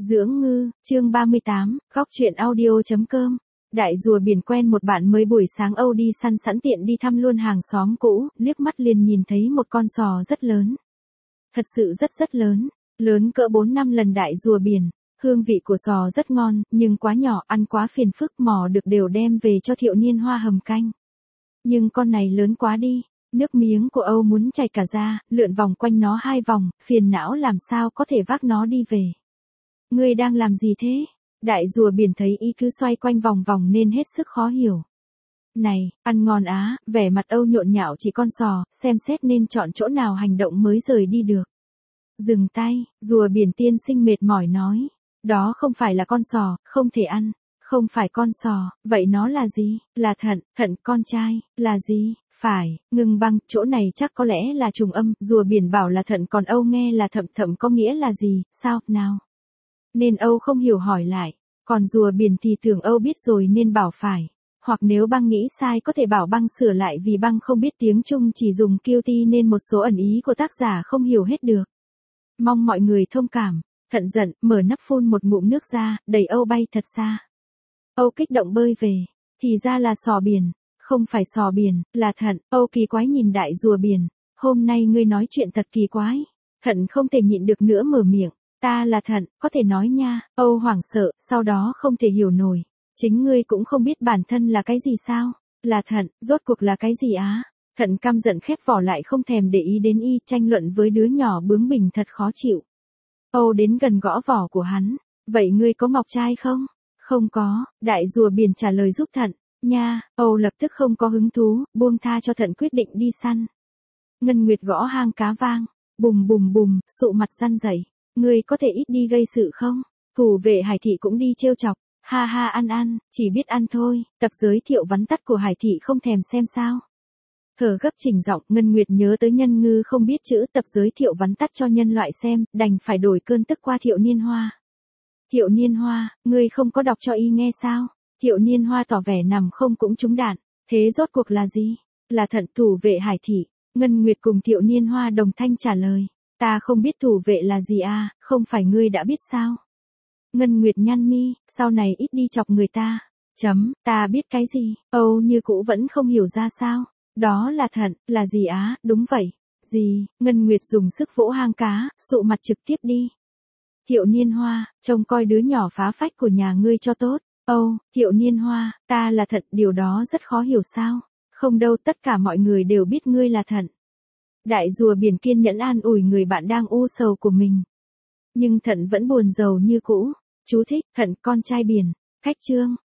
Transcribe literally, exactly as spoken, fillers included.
Dưỡng ngư, chương ba mươi tám, góc truyện audio.com. Đại rùa biển quen một bạn mới buổi sáng Âu đi săn sẵn tiện đi thăm luôn hàng xóm cũ, liếc mắt liền nhìn thấy một con sò rất lớn. Thật sự rất rất lớn, lớn cỡ bốn năm lần đại rùa biển. Hương vị của sò rất ngon, nhưng quá nhỏ, ăn quá phiền phức, mò được đều đem về cho Thiệu Niên Hoa hầm canh. Nhưng con này lớn quá đi, nước miếng của Âu muốn chảy cả ra, lượn vòng quanh nó hai vòng, phiền não làm sao có thể vác nó đi về. Ngươi đang làm gì thế? Đại rùa biển thấy y cứ xoay quanh vòng vòng nên hết sức khó hiểu. Này, ăn ngon á, vẻ mặt Âu nhộn nhạo chỉ con sò, xem xét nên chọn chỗ nào hành động mới rời đi được. Dừng tay, rùa biển tiên sinh mệt mỏi nói. Đó không phải là con sò, không thể ăn. Không phải con sò, vậy nó là gì? Là thận, thận con trai, là gì? Phải, ngừng băng, chỗ này chắc có lẽ là trùng âm, rùa biển bảo là thận còn Âu nghe là thậm thậm có nghĩa là gì, sao, nào? Nên Âu không hiểu hỏi lại, còn rùa biển thì tưởng Âu biết rồi nên bảo phải. Hoặc nếu băng nghĩ sai có thể bảo băng sửa lại vì băng không biết tiếng Trung chỉ dùng guilty nên một số ẩn ý của tác giả không hiểu hết được. Mong mọi người thông cảm. Thận giận, mở nắp phun một ngụm nước ra, đẩy Âu bay thật xa. Âu kích động bơi về, thì ra là sò biển, không phải sò biển, là thận. Âu kỳ quái nhìn đại rùa biển, hôm nay ngươi nói chuyện thật kỳ quái. Thận không thể nhịn được nữa mở miệng, ta là thận, có thể nói nha. Âu hoảng sợ, sau đó không thể hiểu nổi, chính ngươi cũng không biết bản thân là cái gì sao? Là thận, rốt cuộc là cái gì á? Thận căm giận khép vỏ lại không thèm để ý đến y, tranh luận với đứa nhỏ bướng bỉnh thật khó chịu. Âu đến gần gõ vỏ của hắn, vậy ngươi có ngọc trai không? Không có, đại rùa biển trả lời giúp thận, nha. Âu lập tức không có hứng thú, buông tha cho thận quyết định đi săn. Ngân Nguyệt gõ hang cá vang, bùm bùm bùm, sụ mặt răn rẩy, ngươi có thể ít đi gây sự không? Thủ vệ Hải Thị cũng đi trêu chọc, ha ha ăn ăn, chỉ biết ăn thôi, tập giới thiệu vắn tắt của Hải Thị không thèm xem sao? Thở gấp chỉnh giọng, Ngân Nguyệt nhớ tới Nhân Ngư không biết chữ tập giới thiệu vắn tắt cho nhân loại xem, đành phải đổi cơn tức qua Thiệu Niên Hoa. Thiệu Niên Hoa, ngươi không có đọc cho y nghe sao? Thiệu Niên Hoa tỏ vẻ nằm không cũng trúng đạn, thế rốt cuộc là gì? Là thận. Thủ vệ Hải Thị. Ngân Nguyệt cùng Thiệu Niên Hoa đồng thanh trả lời, ta không biết thủ vệ là gì à, không phải ngươi đã biết sao? Ngân Nguyệt nhăn mi, sau này ít đi chọc người ta. Chấm, ta biết cái gì? Âu như cũ vẫn không hiểu ra sao? Đó là thận, là gì á, đúng vậy. Gì? Ngân Nguyệt dùng sức vỗ hang cá, sụ mặt trực tiếp đi. Thiệu Niên Hoa, trông coi đứa nhỏ phá phách của nhà ngươi cho tốt. Âu, Thiệu Niên Hoa, ta là thận, điều đó rất khó hiểu sao? Không đâu, tất cả mọi người đều biết ngươi là thận. Đại rùa biển kiên nhẫn an ủi người bạn đang u sầu của mình. Nhưng thận vẫn buồn rầu như cũ. Chú thích, thận con trai biển. Khách chương.